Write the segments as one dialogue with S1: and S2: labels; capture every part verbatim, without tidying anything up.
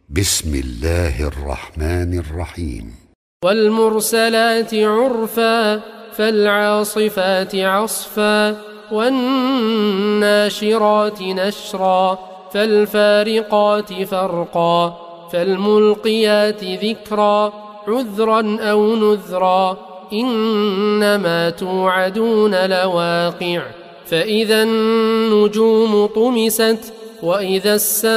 S1: بسم الله الرحمن الرحيم.
S2: والمرسلات عرفا فالعاصفات عصفا والناشرات نشرا فالفارقات فرقا فالملقيات ذكرا عذرا أو نذرا إنما توعدون لواقع فإذا النجوم طمست وإذا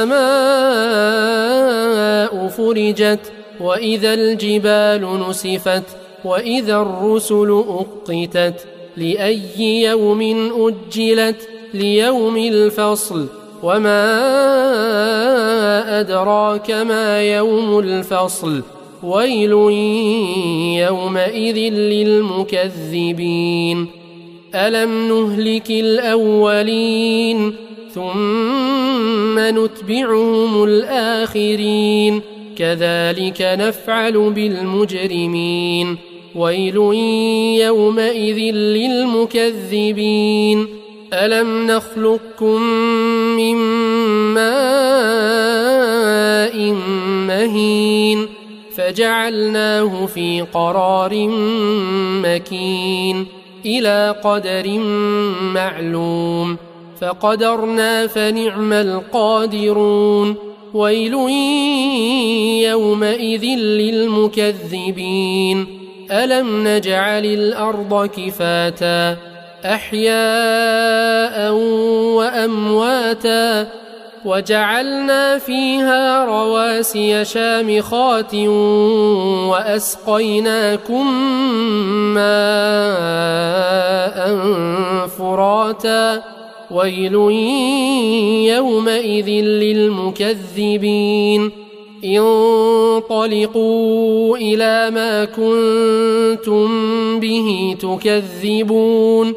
S2: السماء فرجت وإذا الجبال نسفت وإذا الرسل أقتت لأي يوم أجلت ليوم الفصل وما أدراك ما يوم الفصل ويل يومئذ للمكذبين ألم نهلك الأولين ثم نتبعهم الآخرين كذلك نفعل بالمجرمين ويل يومئذ للمكذبين ألم نخلقكم من ماء مهين فجعلناه في قرار مكين إلى قدر معلوم فقدرنا فنعم القادرون ويل يومئذ للمكذبين ألم نجعل الأرض كفاتا أحياء وأمواتا وجعلنا فيها رواسي شامخات وأسقيناكم ماء فراتا ويل يومئذ للمكذبين انطلقوا إلى ما كنتم به تكذبون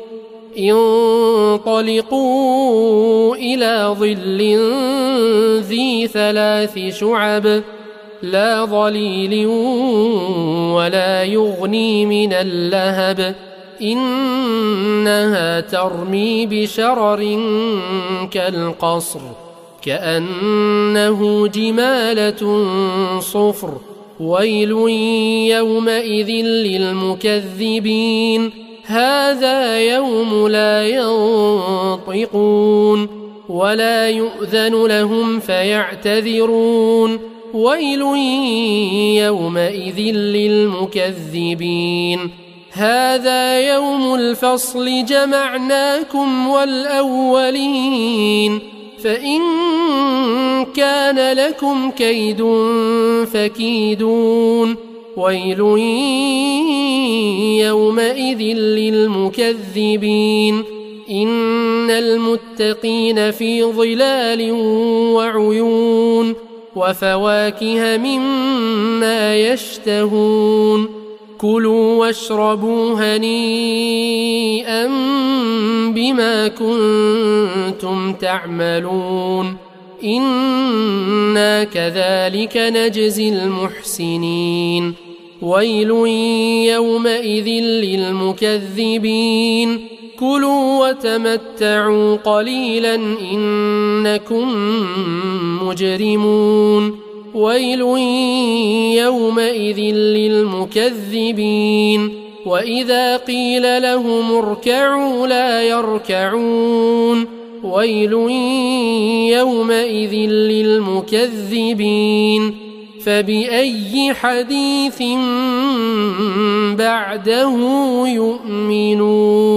S2: انطلقوا إلى ظل ذي ثلاث شعب لا ظليل ولا يغني من اللهب إنها ترمي بشرر كالقصر كأنه جمالة صفر ويل يومئذ للمكذبين هذا يوم لا ينطقون ولا يؤذن لهم فيعتذرون ويل يومئذ للمكذبين هذا يوم الفصل جمعناكم والأولين فإن كان لكم كيد فكيدون ويل يومئذ للمكذبين إن المتقين في ظلال وعيون وفواكه مما يشتهون كلوا واشربوا هنيئا بما كنتم تعملون إنا كذلك نجزي المحسنين ويل يومئذ للمكذبين كلوا وتمتعوا قليلا إنكم مجرمون ويل يومئذ للمكذبين وإذا قيل لهم اركعوا لا يركعون ويل يومئذ للمكذبين فبأي حديث بعده يؤمنون.